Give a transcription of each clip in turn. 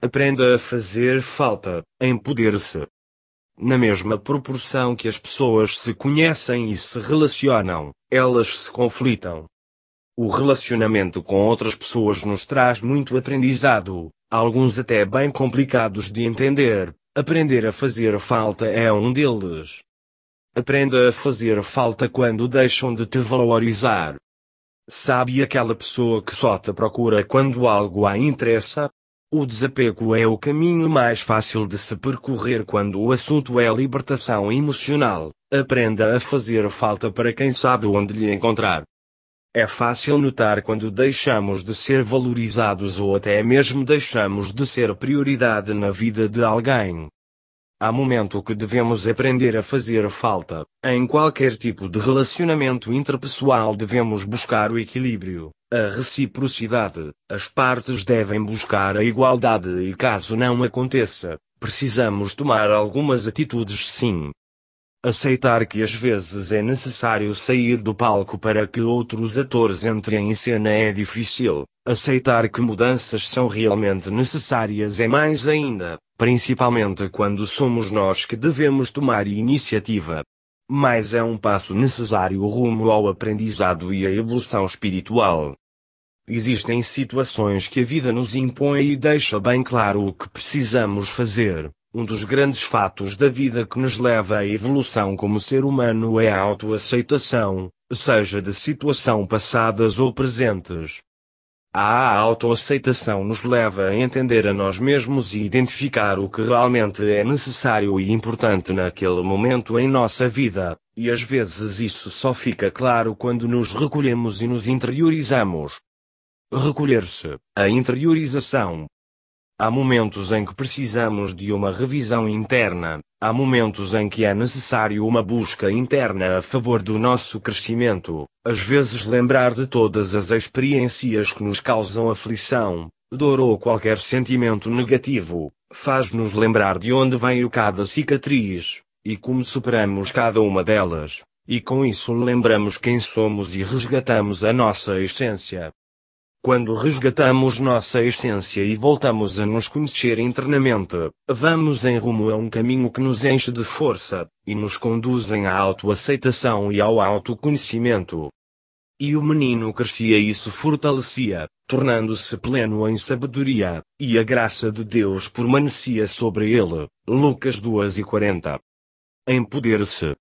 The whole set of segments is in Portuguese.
Aprenda a fazer falta, empoder-se. Na mesma proporção que as pessoas se conhecem e se relacionam, elas se conflitam. O relacionamento com outras pessoas nos traz muito aprendizado, alguns até bem complicados de entender. Aprender a fazer falta é um deles. Aprenda a fazer falta quando deixam de te valorizar. Sabe aquela pessoa que só te procura quando algo a interessa? O desapego é o caminho mais fácil de se percorrer quando o assunto é libertação emocional. Aprenda a fazer falta para quem sabe onde lhe encontrar. É fácil notar quando deixamos de ser valorizados ou até mesmo deixamos de ser prioridade na vida de alguém. Há momento que devemos aprender a fazer falta. Em qualquer tipo de relacionamento interpessoal devemos buscar o equilíbrio, a reciprocidade. As partes devem buscar a igualdade e caso não aconteça, precisamos tomar algumas atitudes sim. Aceitar que às vezes é necessário sair do palco para que outros atores entrem em cena é difícil. Aceitar que mudanças são realmente necessárias é mais ainda, principalmente quando somos nós que devemos tomar iniciativa. Mas é um passo necessário rumo ao aprendizado e à evolução espiritual. Existem situações que a vida nos impõe e deixa bem claro o que precisamos fazer. Um dos grandes fatos da vida que nos leva à evolução como ser humano é a autoaceitação, seja de situações passadas ou presentes. A autoaceitação nos leva a entender a nós mesmos e identificar o que realmente é necessário e importante naquele momento em nossa vida, e às vezes isso só fica claro quando nos recolhemos e nos interiorizamos. Recolher-se, a interiorização. Há momentos em que precisamos de uma revisão interna, há momentos em que é necessário uma busca interna a favor do nosso crescimento, às vezes lembrar de todas as experiências que nos causam aflição, dor ou qualquer sentimento negativo, faz-nos lembrar de onde vem cada cicatriz, e como superamos cada uma delas, e com isso lembramos quem somos e resgatamos a nossa essência. Quando resgatamos nossa essência e voltamos a nos conhecer internamente, vamos em rumo a um caminho que nos enche de força, e nos conduzem à autoaceitação e ao autoconhecimento. E o menino crescia e se fortalecia, tornando-se pleno em sabedoria, e a graça de Deus permanecia sobre ele. Lucas 2:40. Empoder-se.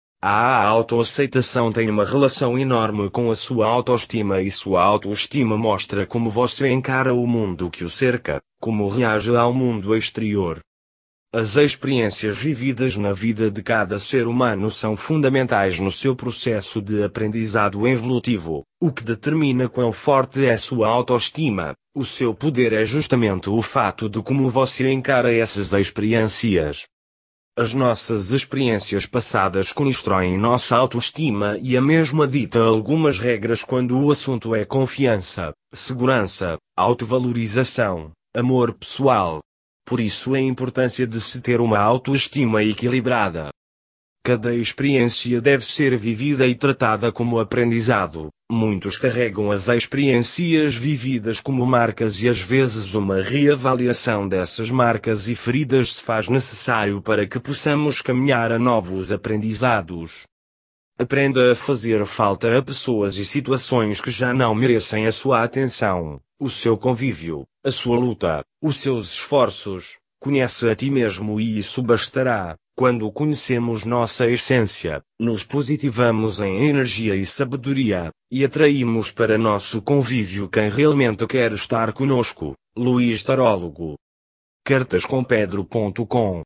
A autoaceitação tem uma relação enorme com a sua autoestima e sua autoestima mostra como você encara o mundo que o cerca, como reage ao mundo exterior. As experiências vividas na vida de cada ser humano são fundamentais no seu processo de aprendizado evolutivo, o que determina quão forte é sua autoestima. O seu poder é justamente o fato de como você encara essas experiências. As nossas experiências passadas constroem nossa autoestima e a mesma dita algumas regras quando o assunto é confiança, segurança, autovalorização, amor pessoal. Por isso a importância de se ter uma autoestima equilibrada. Cada experiência deve ser vivida e tratada como aprendizado. Muitos carregam as experiências vividas como marcas e às vezes uma reavaliação dessas marcas e feridas se faz necessário para que possamos caminhar a novos aprendizados. Aprenda a fazer falta a pessoas e situações que já não merecem a sua atenção, o seu convívio, a sua luta, os seus esforços. Conhece a ti mesmo e isso bastará. Quando conhecemos nossa essência, nos positivamos em energia e sabedoria, e atraímos para nosso convívio quem realmente quer estar conosco. Luís Tarólogo. cartascompedro.com